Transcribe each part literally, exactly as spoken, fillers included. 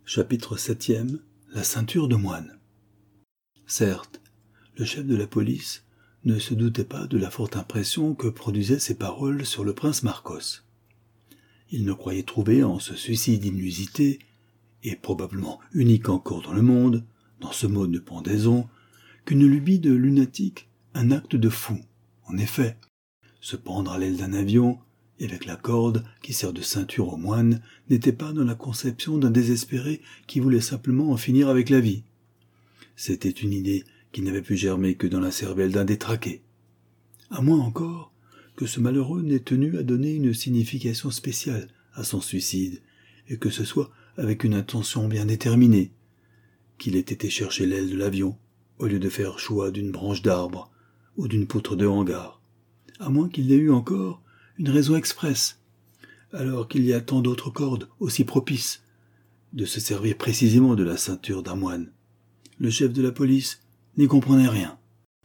Chapitre septième. La ceinture de moine. Certes, le chef de la police ne se doutait pas de la forte impression que produisaient ces paroles sur le prince Marcos. Il ne croyait trouver en ce suicide inusité, et probablement unique encore dans le monde, dans ce mode de pendaison, qu'une lubie de lunatique, un acte de fou. En effet, se pendre à l'aile d'un avion, et avec la corde qui sert de ceinture aux moines, n'était pas dans la conception d'un désespéré qui voulait simplement en finir avec la vie. C'était une idée qui n'avait pu germer que dans la cervelle d'un détraqué. À moins encore que ce malheureux n'ait tenu à donner une signification spéciale à son suicide, et que ce soit avec une intention bien déterminée, qu'il ait été chercher l'aile de l'avion, au lieu de faire choix d'une branche d'arbre ou d'une poutre de hangar, à moins qu'il n'ait eu encore une raison expresse, alors qu'il y a tant d'autres cordes aussi propices, de se servir précisément de la ceinture d'un moine. Le chef de la police n'y comprenait rien.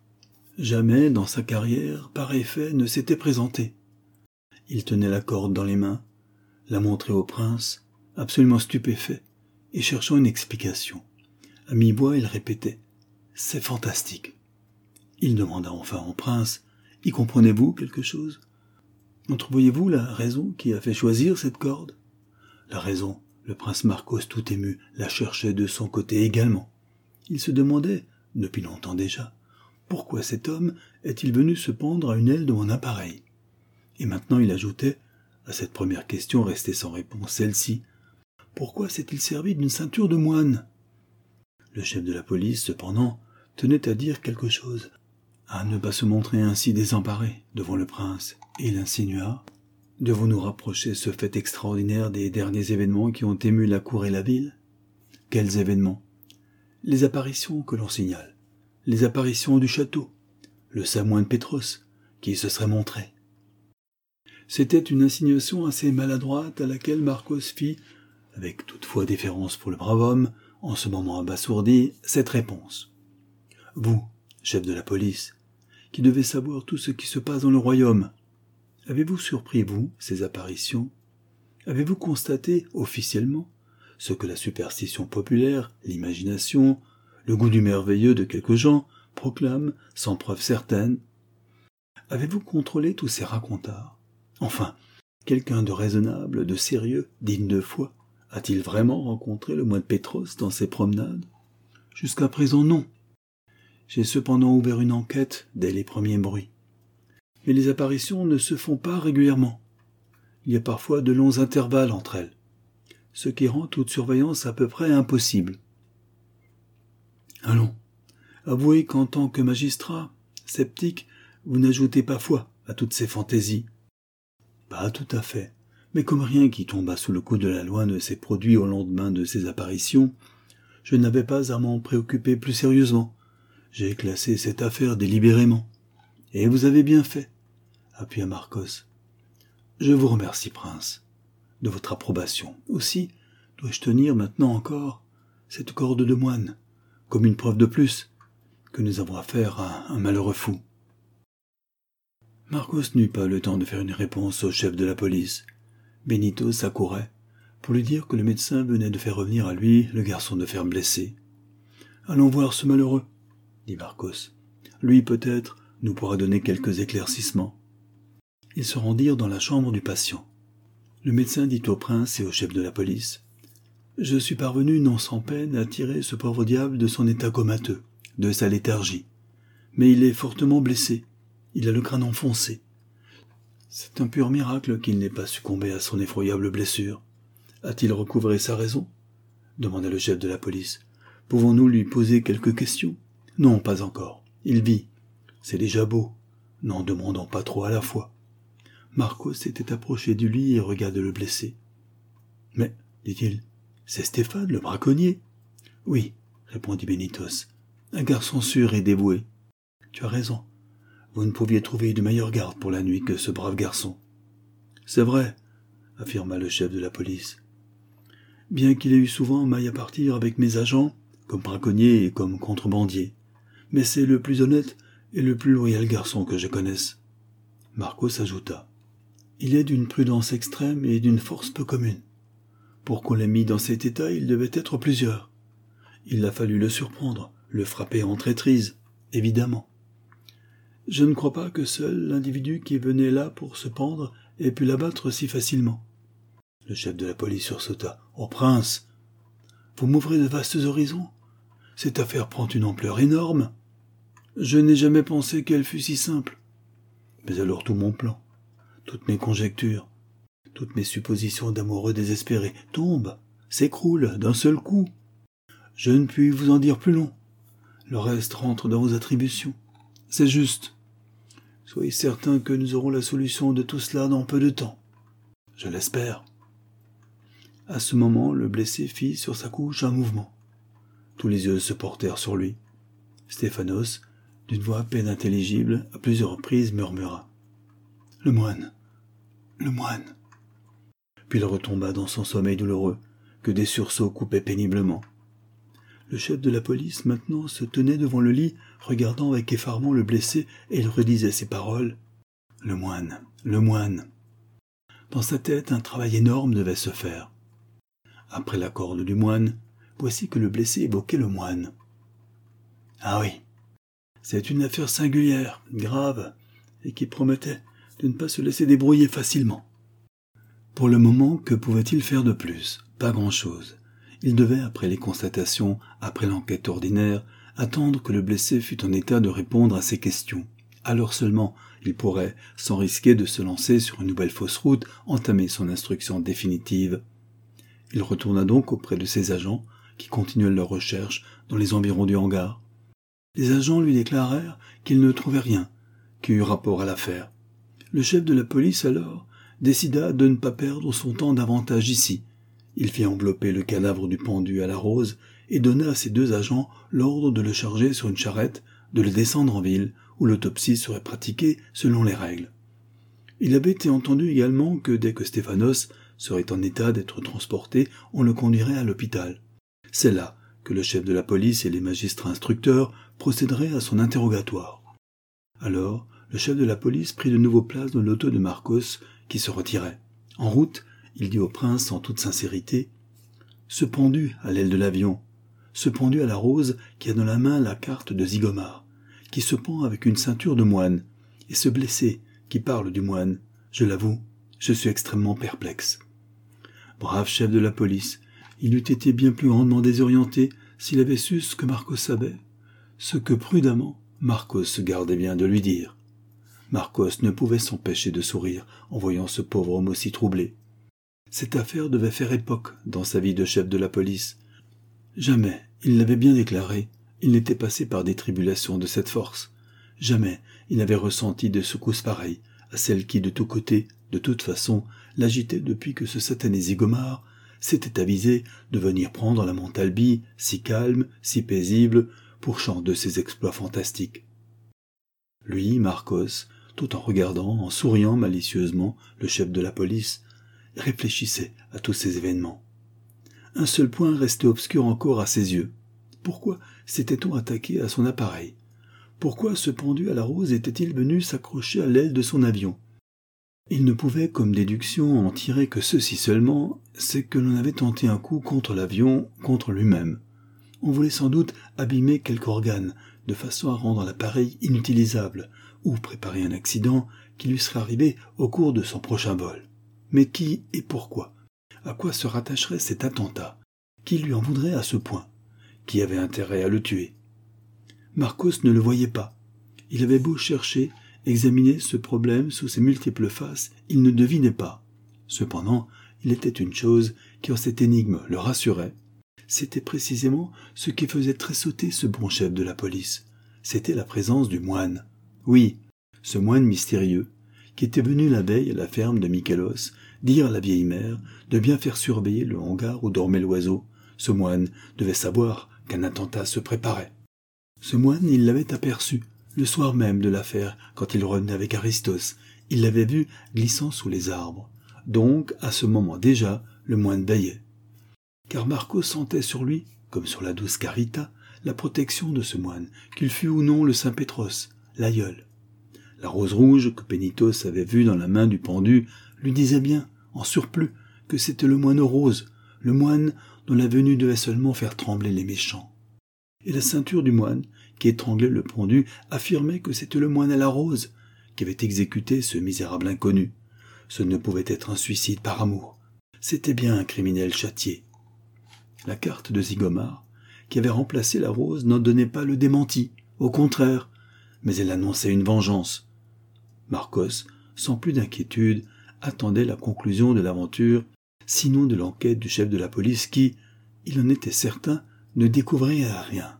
Jamais dans sa carrière pareil fait ne s'était présenté. Il tenait la corde dans les mains, la montrait au prince, absolument stupéfait, et cherchant une explication. À mi-voix, il répétait « C'est fantastique ». Il demanda enfin au prince « Y comprenez-vous quelque chose ? Entrevoyez-vous la raison qui a fait choisir cette corde ?» La raison, le prince Marcos tout ému, la cherchait de son côté également. Il se demandait, depuis longtemps déjà, pourquoi cet homme est-il venu se pendre à une aile de mon appareil ? Et maintenant il ajoutait, à cette première question restée sans réponse, celle-ci, pourquoi s'est-il servi d'une ceinture de moine ? Le chef de la police, cependant, tenait à dire quelque chose, à ne pas se montrer ainsi désemparé devant le prince, et il insinua « Devons-nous rapprocher ce fait extraordinaire des derniers événements qui ont ému la cour et la ville ?» « Quels événements ?» Les apparitions que l'on signale, les apparitions du château, le samoine Pétros qui se serait montré. C'était une insinuation assez maladroite à laquelle Marcos fit, avec toutefois déférence pour le brave homme, en ce moment abasourdi, cette réponse. Vous, chef de la police, qui devez savoir tout ce qui se passe dans le royaume, avez-vous surpris, vous, ces apparitions ? Avez-vous constaté, officiellement, ce que la superstition populaire, l'imagination, le goût du merveilleux de quelques gens proclament sans preuve certaine ? Avez-vous contrôlé tous ces racontards ? Enfin, quelqu'un de raisonnable, de sérieux, digne de foi, a-t-il vraiment rencontré le moine Pétros dans ses promenades ? Jusqu'à présent, non. J'ai cependant ouvert une enquête dès les premiers bruits. Mais les apparitions ne se font pas régulièrement. Il y a parfois de longs intervalles entre elles, ce qui rend toute surveillance à peu près impossible. Allons, avouez qu'en tant que magistrat, sceptique, vous n'ajoutez pas foi à toutes ces fantaisies. Pas tout à fait, mais comme rien qui tomba sous le coup de la loi ne s'est produit au lendemain de ces apparitions, je n'avais pas à m'en préoccuper plus sérieusement. J'ai classé cette affaire délibérément. Et vous avez bien fait, appuya Marcos. Je vous remercie, prince, de votre approbation. Aussi, dois-je tenir maintenant encore cette corde de moine, comme une preuve de plus que nous avons affaire à un malheureux fou. Marcos n'eut pas le temps de faire une réponse au chef de la police. Benito s'accourait pour lui dire que le médecin venait de faire revenir à lui le garçon de ferme blessé. « Allons voir ce malheureux, » dit Marcos. « Lui, peut-être, nous pourra donner quelques éclaircissements. » Ils se rendirent dans la chambre du patient. Le médecin dit au prince et au chef de la police « Je suis parvenu non sans peine à tirer ce pauvre diable de son état comateux, de sa léthargie. Mais il est fortement blessé. Il a le crâne enfoncé. C'est un pur miracle qu'il n'ait pas succombé à son effroyable blessure. A-t-il recouvré sa raison ? Demanda le chef de la police. Pouvons-nous lui poser quelques questions ? Non, pas encore. Il vit. C'est déjà beau. N'en demandons pas trop à la fois. Marcos s'était approché du lit et regardait le blessé. Mais, dit-il, c'est Stéphane, le braconnier. Oui, répondit Benitos. Un garçon sûr et dévoué. Tu as raison. Vous ne pouviez trouver de meilleure garde pour la nuit que ce brave garçon. C'est vrai, affirma le chef de la police. Bien qu'il ait eu souvent maille à partir avec mes agents, comme braconnier et comme contrebandier, mais c'est le plus honnête et le plus loyal garçon que je connaisse. Marcos ajouta. Il est d'une prudence extrême et d'une force peu commune. Pour qu'on l'ait mis dans cet état, il devait être plusieurs. Il a fallu le surprendre, le frapper en traîtrise, évidemment. Je ne crois pas que seul l'individu qui venait là pour se pendre ait pu l'abattre si facilement. Le chef de la police sursauta. « Oh, prince, vous m'ouvrez de vastes horizons. Cette affaire prend une ampleur énorme. Je n'ai jamais pensé qu'elle fût si simple. Mais alors tout mon plan, toutes mes conjectures, toutes mes suppositions d'amoureux désespérés tombent, s'écroulent d'un seul coup. Je ne puis vous en dire plus long. Le reste rentre dans vos attributions. C'est juste. Soyez certain que nous aurons la solution de tout cela dans peu de temps. Je l'espère. » À ce moment, le blessé fit sur sa couche un mouvement. Tous les yeux se portèrent sur lui. Stéphanos, d'une voix à peine intelligible, à plusieurs reprises murmura « Le moine, le moine !» Puis il retomba dans son sommeil douloureux, que des sursauts coupaient péniblement. Le chef de la police, maintenant, se tenait devant le lit, regardant avec effarement le blessé, et il redisait ces paroles « Le moine, le moine !» Dans sa tête, un travail énorme devait se faire. Après la corde du moine, voici que le blessé évoquait le moine. Ah oui, c'est une affaire singulière, grave, et qui promettait de ne pas se laisser débrouiller facilement. Pour le moment, que pouvait-il faire de plus? Pas grand-chose. Il devait, après les constatations, après l'enquête ordinaire, attendre que le blessé fût en état de répondre à ses questions. Alors seulement, il pourrait, sans risquer de se lancer sur une nouvelle fausse route, entamer son instruction définitive. Il retourna donc auprès de ses agents, qui continuaient leurs recherches dans les environs du hangar. Les agents lui déclarèrent qu'ils ne trouvaient rien qui eût rapport à l'affaire. Le chef de la police, alors, décida de ne pas perdre son temps davantage ici. Il fit envelopper le cadavre du pendu à la rose et donna à ses deux agents l'ordre de le charger sur une charrette, de le descendre en ville, où l'autopsie serait pratiquée selon les règles. Il avait été entendu également que dès que Stéphanos serait en état d'être transporté, on le conduirait à l'hôpital. C'est là que le chef de la police et les magistrats instructeurs procéderaient à son interrogatoire. Alors, le chef de la police prit de nouveau place dans l'auto de Marcos, qui se retirait. En route, il dit au prince en toute sincérité « Ce pendu à l'aile de l'avion, ce pendu à la rose qui a dans la main la carte de Zygomar, qui se pend avec une ceinture de moine, et ce blessé qui parle du moine, je l'avoue, je suis extrêmement perplexe. » Brave chef de la police, il eût été bien plus grandement désorienté s'il avait su ce que Marcos savait, ce que prudemment Marcos se gardait bien de lui dire. Marcos ne pouvait s'empêcher de sourire en voyant ce pauvre homme aussi troublé. Cette affaire devait faire époque dans sa vie de chef de la police. Jamais, il l'avait bien déclaré, il n'était passé par des tribulations de cette force. Jamais il n'avait ressenti de secousses pareilles à celles qui, de tous côtés, de toute façon, l'agitaient depuis que ce satané Zygomar s'était avisé de venir prendre la Montalbie, si calme, si paisible, pour chant de ses exploits fantastiques. Lui, Marcos, tout en regardant, en souriant malicieusement, le chef de la police, réfléchissait à tous ces événements. Un seul point restait obscur encore à ses yeux. Pourquoi s'était-on attaqué à son appareil? Pourquoi ce pendu à la rose était-il venu s'accrocher à l'aile de son avion? Il ne pouvait, comme déduction, en tirer que ceci seulement, c'est que l'on avait tenté un coup contre l'avion, contre lui-même. On voulait sans doute abîmer quelque organe, de façon à rendre l'appareil inutilisable, ou préparer un accident qui lui serait arrivé au cours de son prochain vol. Mais qui et pourquoi? À quoi se rattacherait cet attentat? Qui lui en voudrait à ce point? Qui avait intérêt à le tuer? Marcos ne le voyait pas. Il avait beau chercher, examiner ce problème sous ses multiples faces, il ne devinait pas. Cependant, il était une chose qui en cette énigme le rassurait. C'était précisément ce qui faisait tressauter ce bon chef de la police. C'était la présence du moine. Oui, ce moine mystérieux, qui était venu la veille à la ferme de Michaelos, dire à la vieille mère de bien faire surveiller le hangar où dormait l'oiseau. Ce moine devait savoir qu'un attentat se préparait. Ce moine, il l'avait aperçu, le soir même de l'affaire, quand il revenait avec Aristos. Il l'avait vu glissant sous les arbres. Donc, à ce moment déjà, le moine veillait. Car Marcos sentait sur lui, comme sur la douce Carita, la protection de ce moine, qu'il fût ou non le saint Pétros, l'aïeul. La rose rouge que Pénitos avait vue dans la main du pendu lui disait bien, en surplus, que c'était le moine rose, le moine dont la venue devait seulement faire trembler les méchants. Et la ceinture du moine, qui étranglait le pendu, affirmait que c'était le moine à la rose qui avait exécuté ce misérable inconnu. Ce ne pouvait être un suicide par amour. C'était bien un criminel châtié. La carte de Zigomar, qui avait remplacé la rose, n'en donnait pas le démenti. Au contraire, mais elle annonçait une vengeance. Marcos, sans plus d'inquiétude, attendait la conclusion de l'aventure, sinon de l'enquête du chef de la police qui, il en était certain, ne découvrait rien.